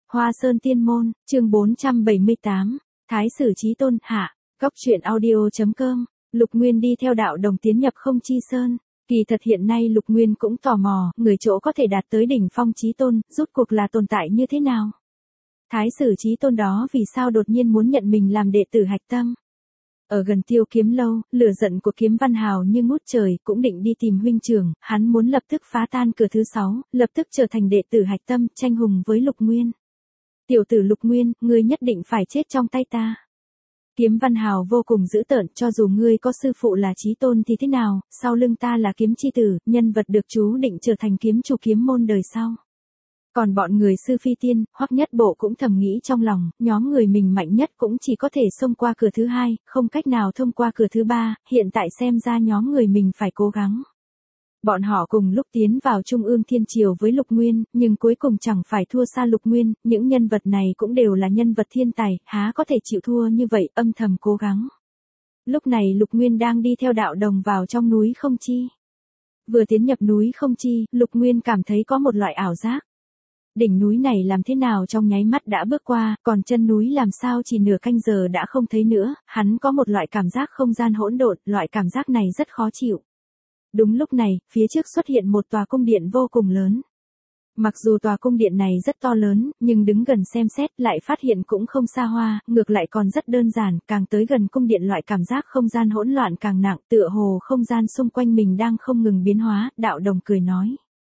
Hoa Sơn Tiên Môn, chương 478, Thái Sử Chí Tôn hạ, góc truyện audio.com, Lục Nguyên đi theo đạo đồng tiến nhập Không Chi Sơn. Kỳ thật hiện nay Lục Nguyên cũng tò mò, người chỗ có thể đạt tới đỉnh phong Chí Tôn, rốt cuộc là tồn tại như thế nào? Thái Sử Chí Tôn đó vì sao đột nhiên muốn nhận mình làm đệ tử hạch tâm? Ở gần Tiêu Kiếm Lâu, lửa giận của Kiếm Văn Hào như ngút trời, cũng định đi tìm huynh trưởng, hắn muốn lập tức phá tan cửa thứ 6, lập tức trở thành đệ tử hạch tâm, tranh hùng với Lục Nguyên. Tiểu tử Lục Nguyên, ngươi nhất định phải chết trong tay ta. Kiếm Văn Hào vô cùng dữ tợn, cho dù ngươi có sư phụ là Chí Tôn thì thế nào, sau lưng ta là Kiếm Chi Tử, nhân vật được chú định trở thành kiếm chủ kiếm môn đời sau. Còn bọn người Sư Phi Tiên, Hoắc Nhất Bộ cũng thầm nghĩ trong lòng, nhóm người mình mạnh nhất cũng chỉ có thể xông qua cửa thứ 2, không cách nào thông qua cửa thứ 3, hiện tại xem ra nhóm người mình phải cố gắng. Bọn họ cùng lúc tiến vào Trung ương Thiên Triều với Lục Nguyên, nhưng cuối cùng chẳng phải thua xa Lục Nguyên, những nhân vật này cũng đều là nhân vật thiên tài, há có thể chịu thua như vậy, âm thầm cố gắng. Lúc này Lục Nguyên đang đi theo đạo đồng vào trong núi Không Chi. Vừa tiến nhập núi Không Chi, Lục Nguyên cảm thấy có một loại ảo giác. Đỉnh núi này làm thế nào trong nháy mắt đã bước qua, còn chân núi làm sao chỉ nửa canh giờ đã không thấy nữa, hắn có một loại cảm giác không gian hỗn độn, loại cảm giác này rất khó chịu. Đúng lúc này, phía trước xuất hiện một tòa cung điện vô cùng lớn. Mặc dù tòa cung điện này rất to lớn, nhưng đứng gần xem xét lại phát hiện cũng không xa hoa, ngược lại còn rất đơn giản, càng tới gần cung điện loại cảm giác không gian hỗn loạn càng nặng, tựa hồ không gian xung quanh mình đang không ngừng biến hóa, đạo đồng cười nói.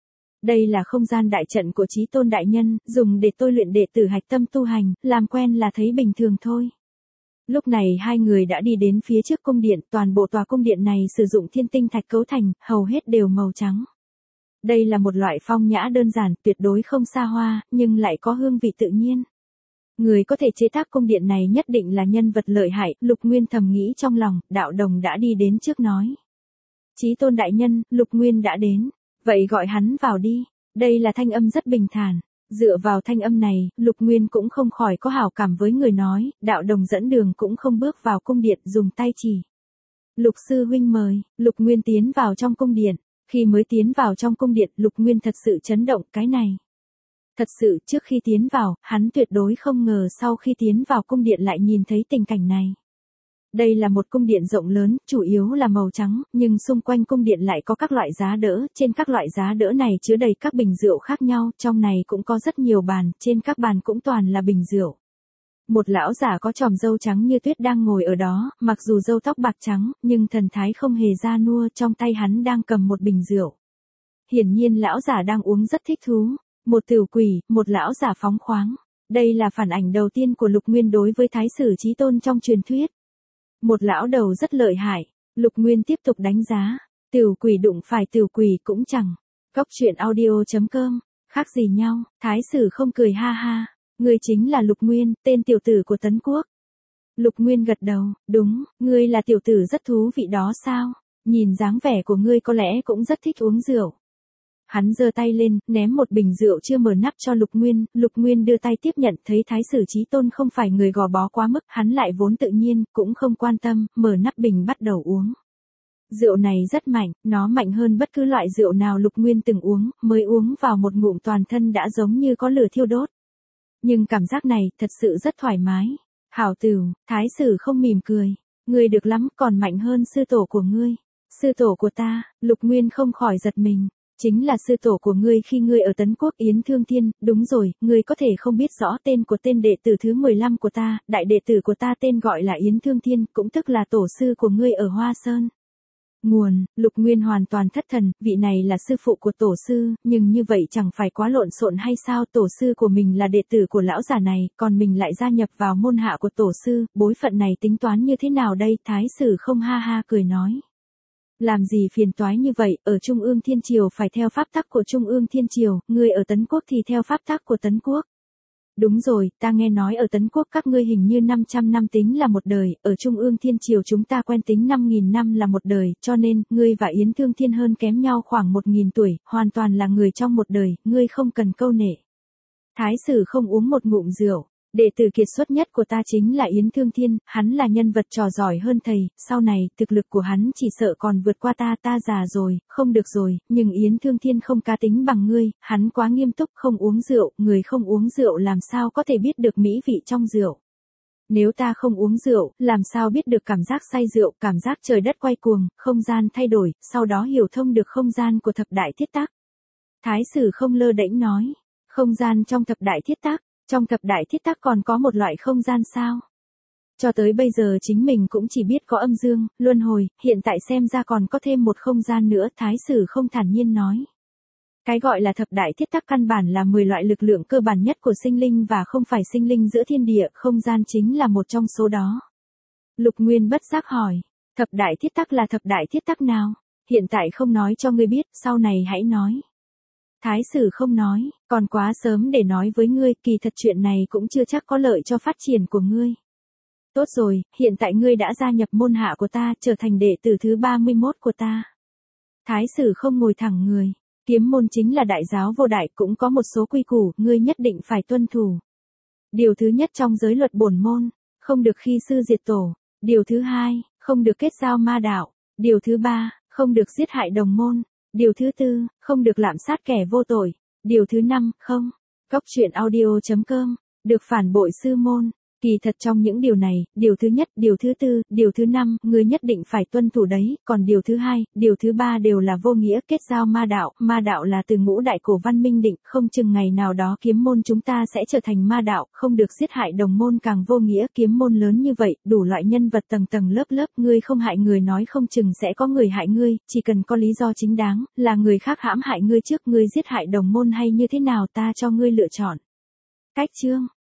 Đây là không gian đại trận của Chí Tôn đại nhân, dùng để tôi luyện đệ tử hạch tâm tu hành, làm quen là thấy bình thường thôi. Lúc này hai người đã đi đến phía trước cung điện, toàn bộ tòa cung điện này sử dụng thiên tinh thạch cấu thành, hầu hết đều màu trắng. Đây là một loại phong nhã đơn giản, tuyệt đối không xa hoa, nhưng lại có hương vị tự nhiên. Người có thể chế tác cung điện này nhất định là nhân vật lợi hại, Lục Nguyên thầm nghĩ trong lòng, đạo đồng đã đi đến trước nói. Chí Tôn đại nhân, Lục Nguyên đã đến, vậy gọi hắn vào đi, đây là thanh âm rất bình thản. Dựa vào thanh âm này, Lục Nguyên cũng không khỏi có hảo cảm với người nói, đạo đồng dẫn đường cũng không bước vào cung điện dùng tay chỉ. Lục sư huynh mời, Lục Nguyên tiến vào trong cung điện, khi mới tiến vào trong cung điện Lục Nguyên thật sự chấn động cái này. Thật sự trước khi tiến vào, hắn tuyệt đối không ngờ sau khi tiến vào cung điện lại nhìn thấy tình cảnh này. Đây là một cung điện rộng lớn, chủ yếu là màu trắng, nhưng xung quanh cung điện lại có các loại giá đỡ, trên các loại giá đỡ này chứa đầy các bình rượu khác nhau, trong này cũng có rất nhiều bàn, trên các bàn cũng toàn là bình rượu. Một lão giả có chòm râu trắng như tuyết đang ngồi ở đó, mặc dù râu tóc bạc trắng, nhưng thần thái không hề già nua, trong tay hắn đang cầm một bình rượu. Hiển nhiên lão giả đang uống rất thích thú, một tửu quỷ, một lão giả phóng khoáng. Đây là phản ảnh đầu tiên của Lục Nguyên đối với Thái Sử Chí Tôn trong truyền thuyết. Một lão đầu rất lợi hại, Lục Nguyên tiếp tục đánh giá, tửu quỷ đụng phải tửu quỷ cũng chẳng. Góc truyện audio.com, khác gì nhau, Thái Sử không cười ha ha, ngươi chính là Lục Nguyên, tên tiểu tử của Tấn Quốc. Lục Nguyên gật đầu, đúng, ngươi là tiểu tử rất thú vị đó sao, nhìn dáng vẻ của ngươi có lẽ cũng rất thích uống rượu. Hắn giơ tay lên, ném một bình rượu chưa mở nắp cho Lục Nguyên đưa tay tiếp nhận, thấy Thái Sử Chí Tôn không phải người gò bó quá mức, hắn lại vốn tự nhiên, cũng không quan tâm, mở nắp bình bắt đầu uống. Rượu này rất mạnh, nó mạnh hơn bất cứ loại rượu nào Lục Nguyên từng uống, mới uống vào một ngụm toàn thân đã giống như có lửa thiêu đốt. Nhưng cảm giác này, thật sự rất thoải mái. Hảo tửu, Thái Sử không mỉm cười, ngươi được lắm, còn mạnh hơn sư tổ của ngươi. Sư tổ của ta, Lục Nguyên không khỏi giật mình. Chính là sư tổ của ngươi khi ngươi ở Tấn Quốc Yến Thương Thiên, đúng rồi, ngươi có thể không biết rõ tên của tên đệ tử thứ 15 của ta, đại đệ tử của ta tên gọi là Yến Thương Thiên, cũng tức là tổ sư của ngươi ở Hoa Sơn. Nguồn, Lục Nguyên hoàn toàn thất thần, vị này là sư phụ của tổ sư, nhưng như vậy chẳng phải quá lộn xộn hay sao, tổ sư của mình là đệ tử của lão giả này, còn mình lại gia nhập vào môn hạ của tổ sư, bối phận này tính toán như thế nào đây, Thái Sử không ha ha cười nói. Làm gì phiền toái như vậy, ở Trung ương Thiên Triều phải theo pháp tắc của Trung ương Thiên Triều, ngươi ở Tấn Quốc thì theo pháp tắc của Tấn Quốc. Đúng rồi, ta nghe nói ở Tấn Quốc các ngươi hình như 500 năm tính là một đời, ở Trung ương Thiên Triều chúng ta quen tính 5.000 năm là một đời, cho nên, ngươi và Yến Thương Thiên hơn kém nhau khoảng 1.000 tuổi, hoàn toàn là người trong một đời, ngươi không cần câu nệ. Thái Sử không uống một ngụm rượu, Đệ tử kiệt xuất nhất của ta chính là Yến Thương Thiên, hắn là nhân vật trò giỏi hơn thầy, sau này, thực lực của hắn chỉ sợ còn vượt qua ta già rồi, không được rồi, nhưng Yến Thương Thiên không cá tính bằng ngươi, hắn quá nghiêm túc không uống rượu, người không uống rượu làm sao có thể biết được mỹ vị trong rượu. Nếu ta không uống rượu, làm sao biết được cảm giác say rượu, cảm giác trời đất quay cuồng, không gian thay đổi, sau đó hiểu thông được không gian của thập đại thiết tác. Thái sử không lơ đễnh nói, không gian trong thập đại thiết tác, trong thập đại thiết tác còn có một loại không gian sao? Cho tới bây giờ chính mình cũng chỉ biết có âm dương, luân hồi, hiện tại xem ra còn có thêm một không gian nữa, Thái sử không thản nhiên nói. Cái gọi là thập đại thiết tắc căn bản là 10 loại lực lượng cơ bản nhất của sinh linh và không phải sinh linh giữa thiên địa, không gian chính là một trong số đó. Lục Nguyên bất giác hỏi, thập đại thiết tắc là thập đại thiết tắc nào? Hiện tại không nói cho ngươi biết, sau này hãy nói. Thái sử không nói, còn quá sớm để nói với ngươi, kỳ thật chuyện này cũng chưa chắc có lợi cho phát triển của ngươi. Tốt rồi, hiện tại ngươi đã gia nhập môn hạ của ta, trở thành đệ tử thứ 31 của ta. Thái sử không ngồi thẳng người. Kiếm môn chính là đại giáo vô đại, cũng có một số quy củ, ngươi nhất định phải tuân thủ. Điều thứ nhất trong giới luật bổn môn, không được khi sư diệt tổ. Điều thứ hai, không được kết giao ma đạo. Điều thứ ba, không được giết hại đồng môn. Điều thứ tư, không được lạm sát kẻ vô tội. Điều thứ năm, không. Góc truyện audio.com, được phản bội sư môn. Kỳ thật trong những điều này, điều thứ nhất, điều thứ tư, điều thứ năm, ngươi nhất định phải tuân thủ đấy, còn điều thứ hai, điều thứ ba đều là vô nghĩa, kết giao ma đạo là từ ngũ đại cổ văn minh định, không chừng ngày nào đó kiếm môn chúng ta sẽ trở thành ma đạo, không được giết hại đồng môn càng vô nghĩa, kiếm môn lớn như vậy, đủ loại nhân vật tầng tầng lớp lớp, ngươi không hại người nói không chừng sẽ có người hại ngươi, chỉ cần có lý do chính đáng, là người khác hãm hại ngươi trước, ngươi giết hại đồng môn hay như thế nào ta cho ngươi lựa chọn. Cách chương